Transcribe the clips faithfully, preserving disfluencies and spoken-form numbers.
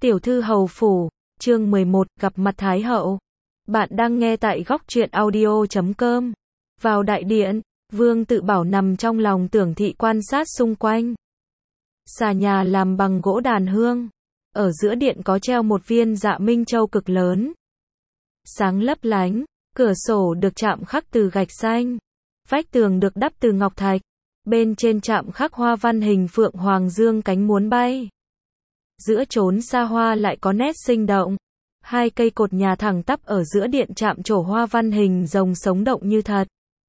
Tiểu thư hầu phủ, chương mười một, gặp mặt Thái hậu. Bạn đang nghe tại góc truyện audio chấm com. Vào đại điện, Vương Tự Bảo nằm trong lòng Tưởng Thị quan sát xung quanh. Xà nhà làm bằng gỗ đàn hương. Ở giữa điện có treo một viên dạ minh châu cực lớn. Sáng lấp lánh, cửa sổ được chạm khắc từ gạch xanh. Vách tường được đắp từ ngọc thạch. Bên trên chạm khắc hoa văn hình phượng hoàng dương cánh muốn bay. Giữa chốn xa hoa lại có nét sinh động. Hai cây cột nhà thẳng tắp ở giữa điện chạm trổ hoa văn hình rồng sống động như thật.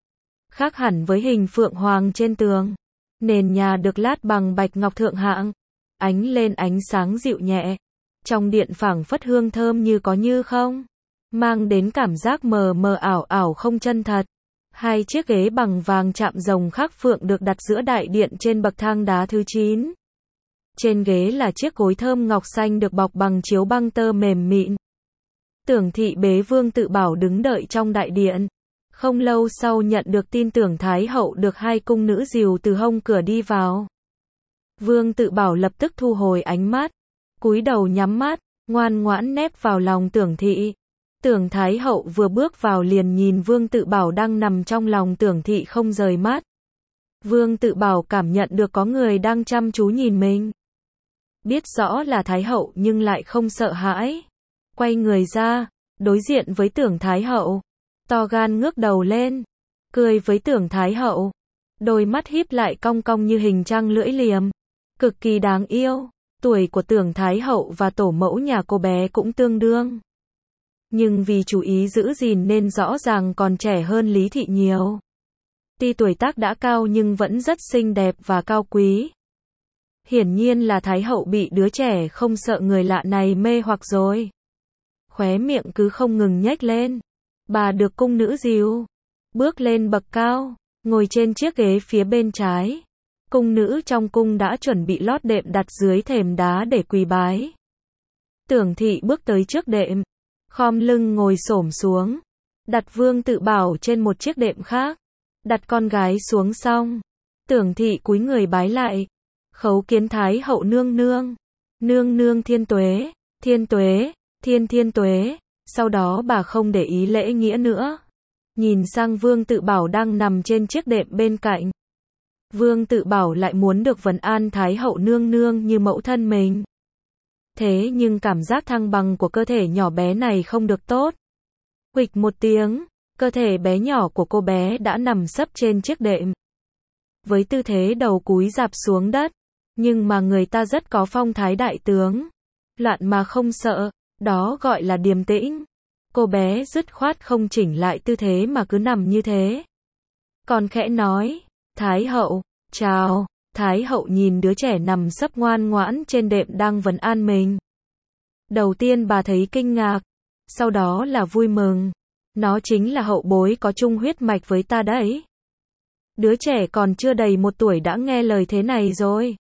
Khác hẳn với hình phượng hoàng trên tường. Nền nhà được lát bằng bạch ngọc thượng hạng. Ánh lên ánh sáng dịu nhẹ. Trong điện phảng phất hương thơm như có như không. Mang đến cảm giác mờ mờ ảo ảo không chân thật. Hai chiếc ghế bằng vàng chạm rồng khắc phượng được đặt giữa đại điện trên bậc thang đá thứ chín. Trên ghế là chiếc gối thơm ngọc xanh được bọc bằng chiếu băng tơ mềm mịn. Tưởng Thị bế Vương Tự Bảo đứng đợi trong đại điện. Không lâu sau nhận được tin Tưởng Thái hậu được hai cung nữ dìu từ hông cửa đi vào. Vương Tự Bảo lập tức thu hồi ánh mắt, cúi đầu nhắm mắt, ngoan ngoãn nép vào lòng Tưởng Thị. Tưởng Thái hậu vừa bước vào liền nhìn Vương Tự Bảo đang nằm trong lòng Tưởng Thị không rời mắt. Vương Tự Bảo cảm nhận được có người đang chăm chú nhìn mình. Biết rõ là Thái hậu nhưng lại không sợ hãi. Quay người ra, đối diện với Tưởng Thái hậu. To gan ngước đầu lên, cười với Tưởng Thái hậu. Đôi mắt híp lại cong cong như hình trăng lưỡi liềm. Cực kỳ đáng yêu. Tuổi của Tưởng Thái hậu và tổ mẫu nhà cô bé cũng tương đương. Nhưng vì chú ý giữ gìn nên rõ ràng còn trẻ hơn Lý Thị nhiều. Tuy tuổi tác đã cao nhưng vẫn rất xinh đẹp và cao quý. Hiển nhiên là Thái hậu bị đứa trẻ không sợ người lạ này mê hoặc rồi. Khóe miệng cứ không ngừng nhếch lên. Bà được cung nữ dìu. Bước lên bậc cao, ngồi trên chiếc ghế phía bên trái. Cung nữ trong cung đã chuẩn bị lót đệm đặt dưới thềm đá để quỳ bái. Tưởng Thị bước tới trước đệm. Khom lưng ngồi xổm xuống. Đặt Vương Tự Bảo trên một chiếc đệm khác. Đặt con gái xuống xong. Tưởng Thị cúi người bái lại. Khấu kiến Thái hậu nương nương. Nương nương thiên tuế, thiên tuế, thiên thiên tuế. Sau đó bà không để ý lễ nghĩa nữa. Nhìn sang Vương Tự Bảo đang nằm trên chiếc đệm bên cạnh. Vương Tự Bảo lại muốn được vấn an Thái hậu nương nương như mẫu thân mình. Thế nhưng cảm giác thăng bằng của cơ thể nhỏ bé này không được tốt. Huỵch một tiếng, cơ thể bé nhỏ của cô bé đã nằm sấp trên chiếc đệm. Với tư thế đầu cúi rạp xuống đất. Nhưng mà người ta rất có phong thái đại tướng. Loạn mà không sợ, đó gọi là điềm tĩnh. Cô bé dứt khoát không chỉnh lại tư thế mà cứ nằm như thế. Còn khẽ nói, Thái hậu, chào. Thái hậu nhìn đứa trẻ nằm sấp ngoan ngoãn trên đệm đang vấn an mình. Đầu tiên bà thấy kinh ngạc, sau đó là vui mừng. Nó chính là hậu bối có chung huyết mạch với ta đấy. Đứa trẻ còn chưa đầy một tuổi đã nghe lời thế này rồi.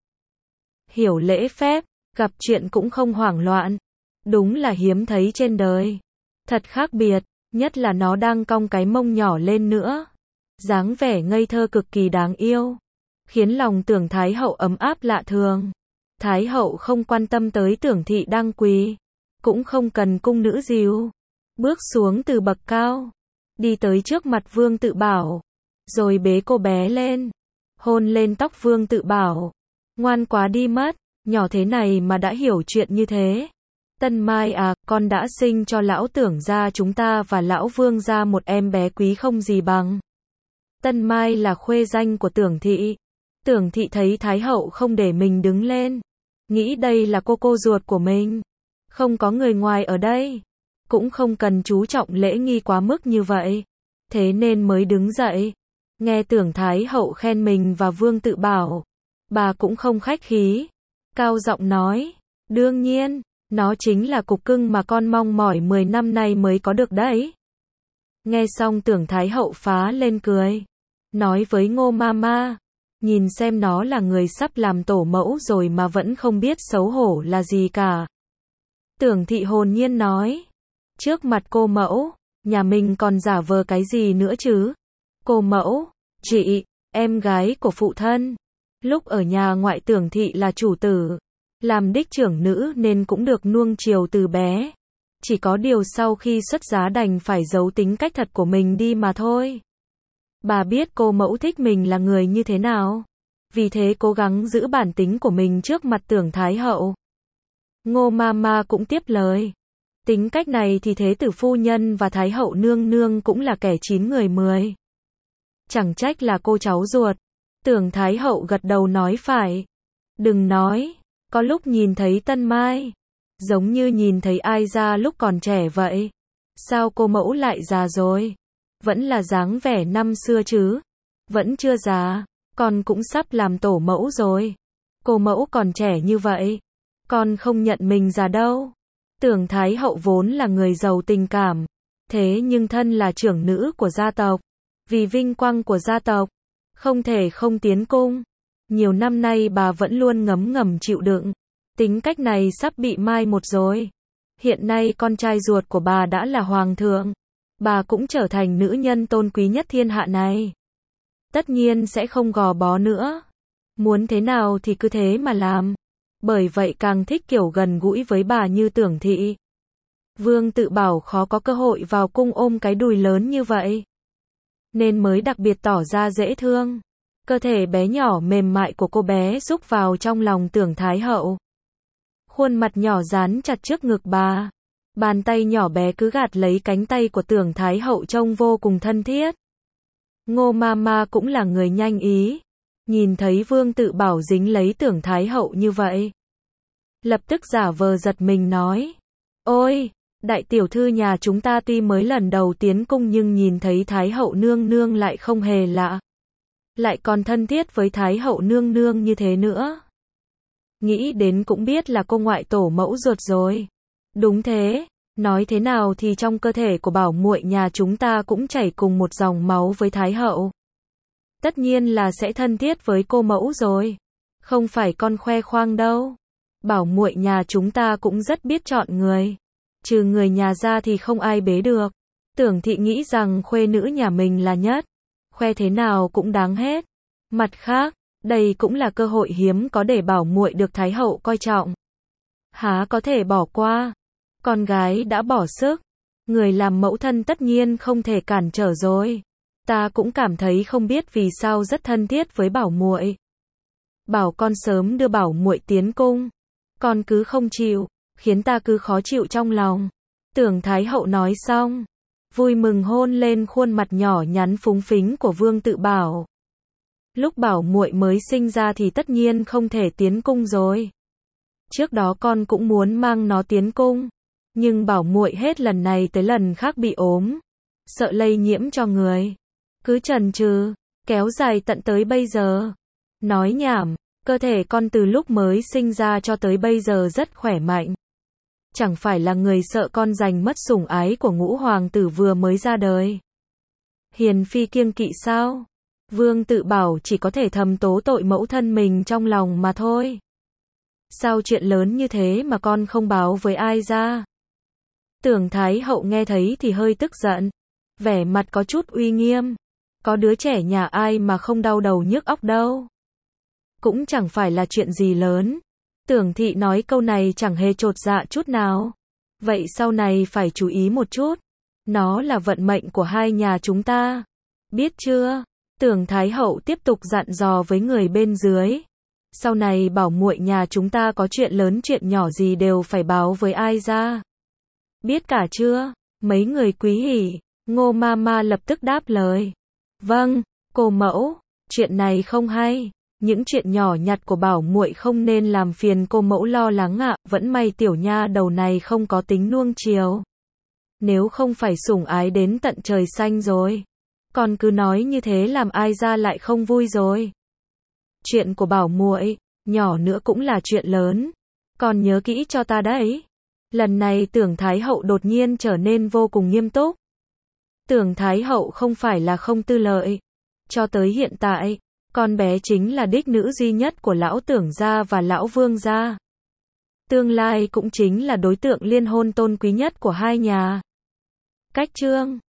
Hiểu lễ phép, gặp chuyện cũng không hoảng loạn. Đúng là hiếm thấy trên đời. Thật khác biệt, nhất là nó đang cong cái mông nhỏ lên nữa. Dáng vẻ ngây thơ cực kỳ đáng yêu. Khiến lòng Tưởng Thái hậu ấm áp lạ thường. Thái hậu không quan tâm tới Tưởng Thị đang quỳ. Cũng không cần cung nữ dìu. Bước xuống từ bậc cao. Đi tới trước mặt Vương Tự Bảo. Rồi bế cô bé lên. Hôn lên tóc Vương Tự Bảo. Ngoan quá đi mất. Nhỏ thế này mà đã hiểu chuyện như thế. Tân Mai à, con đã sinh cho lão Tưởng gia chúng ta và lão Vương gia một em bé quý không gì bằng. Tân Mai là khuê danh của Tưởng Thị. Tưởng Thị thấy Thái hậu không để mình đứng lên. Nghĩ đây là cô cô ruột của mình. Không có người ngoài ở đây. Cũng không cần chú trọng lễ nghi quá mức như vậy. Thế nên mới đứng dậy. Nghe Tưởng Thái hậu khen mình và Vương Tự Bảo. Bà cũng không khách khí. Cao giọng nói. Đương nhiên, nó chính là cục cưng mà con mong mỏi mười năm nay mới có được đấy. Nghe xong Tưởng Thái hậu phá lên cười. Nói với Ngô Mama. Nhìn xem nó là người sắp làm tổ mẫu rồi mà vẫn không biết xấu hổ là gì cả. Tưởng Thị hồn nhiên nói. Trước mặt cô mẫu, nhà mình còn giả vờ cái gì nữa chứ? Cô mẫu, chị, em gái của phụ thân. Lúc ở nhà ngoại Tưởng Thị là chủ tử. làm đích trưởng nữ nên cũng được nuông chiều từ bé. Chỉ có điều sau khi xuất giá đành phải giấu tính cách thật của mình đi mà thôi. Bà biết cô mẫu thích mình là người như thế nào. Vì thế cố gắng giữ bản tính của mình trước mặt Tưởng Thái Hậu. Ngô Mama cũng tiếp lời. Tính cách này thì Thế tử phu nhân và Thái Hậu nương nương cũng là kẻ chín người mười. Chẳng trách là cô cháu ruột. Tưởng Thái Hậu gật đầu nói phải. Đừng nói, có lúc nhìn thấy Tân Mai, giống như nhìn thấy ai ra lúc còn trẻ vậy. Sao cô mẫu lại già rồi? Vẫn là dáng vẻ năm xưa chứ. Vẫn chưa già, con cũng sắp làm tổ mẫu rồi. Cô mẫu còn trẻ như vậy, con không nhận mình già đâu. Tưởng Thái Hậu vốn là người giàu tình cảm, thế nhưng thân là trưởng nữ của gia tộc, vì vinh quang của gia tộc, không thể không tiến cung. Nhiều năm nay bà vẫn luôn ngấm ngầm chịu đựng. Tính cách này sắp bị mai một rồi. Hiện nay con trai ruột của bà đã là hoàng thượng. Bà cũng trở thành nữ nhân tôn quý nhất thiên hạ này. Tất nhiên sẽ không gò bó nữa. Muốn thế nào thì cứ thế mà làm. Bởi vậy càng thích kiểu gần gũi với bà như Tưởng thị. Vương Tự Bảo khó có cơ hội vào cung ôm cái đùi lớn như vậy, nên mới đặc biệt tỏ ra dễ thương. Cơ thể bé nhỏ mềm mại của cô bé xúc vào trong lòng Tưởng Thái Hậu. Khuôn mặt nhỏ dán chặt trước ngực bà. Bàn tay nhỏ bé cứ gạt lấy cánh tay của Tưởng Thái Hậu trông vô cùng thân thiết. Ngô Mama cũng là người nhanh ý. Nhìn thấy Vương Tự Bảo dính lấy Tưởng Thái Hậu như vậy, lập tức giả vờ giật mình nói. Ôi, đại tiểu thư nhà chúng ta tuy mới lần đầu tiến cung nhưng nhìn thấy Thái Hậu nương nương lại không hề lạ. Lại còn thân thiết với Thái Hậu nương nương như thế nữa. Nghĩ đến cũng biết là cô ngoại tổ mẫu ruột rồi. Đúng thế, nói thế nào thì trong cơ thể của bảo muội nhà chúng ta cũng chảy cùng một dòng máu với Thái Hậu. Tất nhiên là sẽ thân thiết với cô mẫu rồi. Không phải con khoe khoang đâu. Bảo muội nhà chúng ta cũng rất biết chọn người. Trừ người nhà ra thì không ai bế được. Tưởng thị nghĩ rằng khuê nữ nhà mình là nhất. Khoe thế nào cũng đáng hết. Mặt khác, đây cũng là cơ hội hiếm có để bảo muội được Thái Hậu coi trọng. Há có thể bỏ qua. Con gái đã bỏ sức. Người làm mẫu thân tất nhiên không thể cản trở rồi. Ta cũng cảm thấy không biết vì sao rất thân thiết với bảo muội. Bảo con sớm đưa bảo muội tiến cung. Con cứ không chịu, khiến ta cứ khó chịu trong lòng. Tưởng Thái Hậu nói xong, vui mừng hôn lên khuôn mặt nhỏ nhắn phúng phính của Vương Tự Bảo. Lúc bảo muội mới sinh ra thì tất nhiên không thể tiến cung rồi. Trước đó con cũng muốn mang nó tiến cung, nhưng bảo muội hết lần này tới lần khác bị ốm, sợ lây nhiễm cho người, cứ chần chừ, kéo dài tận tới bây giờ. Nói nhảm, cơ thể con từ lúc mới sinh ra cho tới bây giờ rất khỏe mạnh. Chẳng phải là người sợ con giành mất sủng ái của ngũ hoàng tử vừa mới ra đời. Hiền phi kiêng kỵ sao? Vương Tự Bảo chỉ có thể thầm tố tội mẫu thân mình trong lòng mà thôi. Sao chuyện lớn như thế mà con không báo với ai ra? Tưởng Thái Hậu nghe thấy thì hơi tức giận, vẻ mặt có chút uy nghiêm. Có đứa trẻ nhà ai mà không đau đầu nhức óc đâu. Cũng chẳng phải là chuyện gì lớn. Tưởng thị nói câu này chẳng hề chột dạ chút nào. Vậy sau này phải chú ý một chút. Nó là vận mệnh của hai nhà chúng ta. Biết chưa? Tưởng Thái Hậu tiếp tục dặn dò với người bên dưới. Sau này bảo muội nhà chúng ta có chuyện lớn chuyện nhỏ gì đều phải báo với ai ra. Biết cả chưa? Mấy người quý hỉ. Ngô Mama lập tức đáp lời. Vâng, cô mẫu, chuyện này không hay. Những chuyện nhỏ nhặt của bảo muội không nên làm phiền cô mẫu lo lắng ạ. Vẫn may tiểu nha đầu này không có tính nuông chiều. Nếu không phải sủng ái đến tận trời xanh rồi. Còn cứ nói như thế làm ai ra lại không vui rồi. Chuyện của bảo muội, nhỏ nữa cũng là chuyện lớn. Còn nhớ kỹ cho ta đấy. Lần này Tưởng Thái Hậu đột nhiên trở nên vô cùng nghiêm túc. Tưởng Thái Hậu không phải là không tư lợi. Cho tới hiện tại, con bé chính là đích nữ duy nhất của lão Tưởng gia và lão Vương gia. Tương lai cũng chính là đối tượng liên hôn tôn quý nhất của hai nhà. Cách chương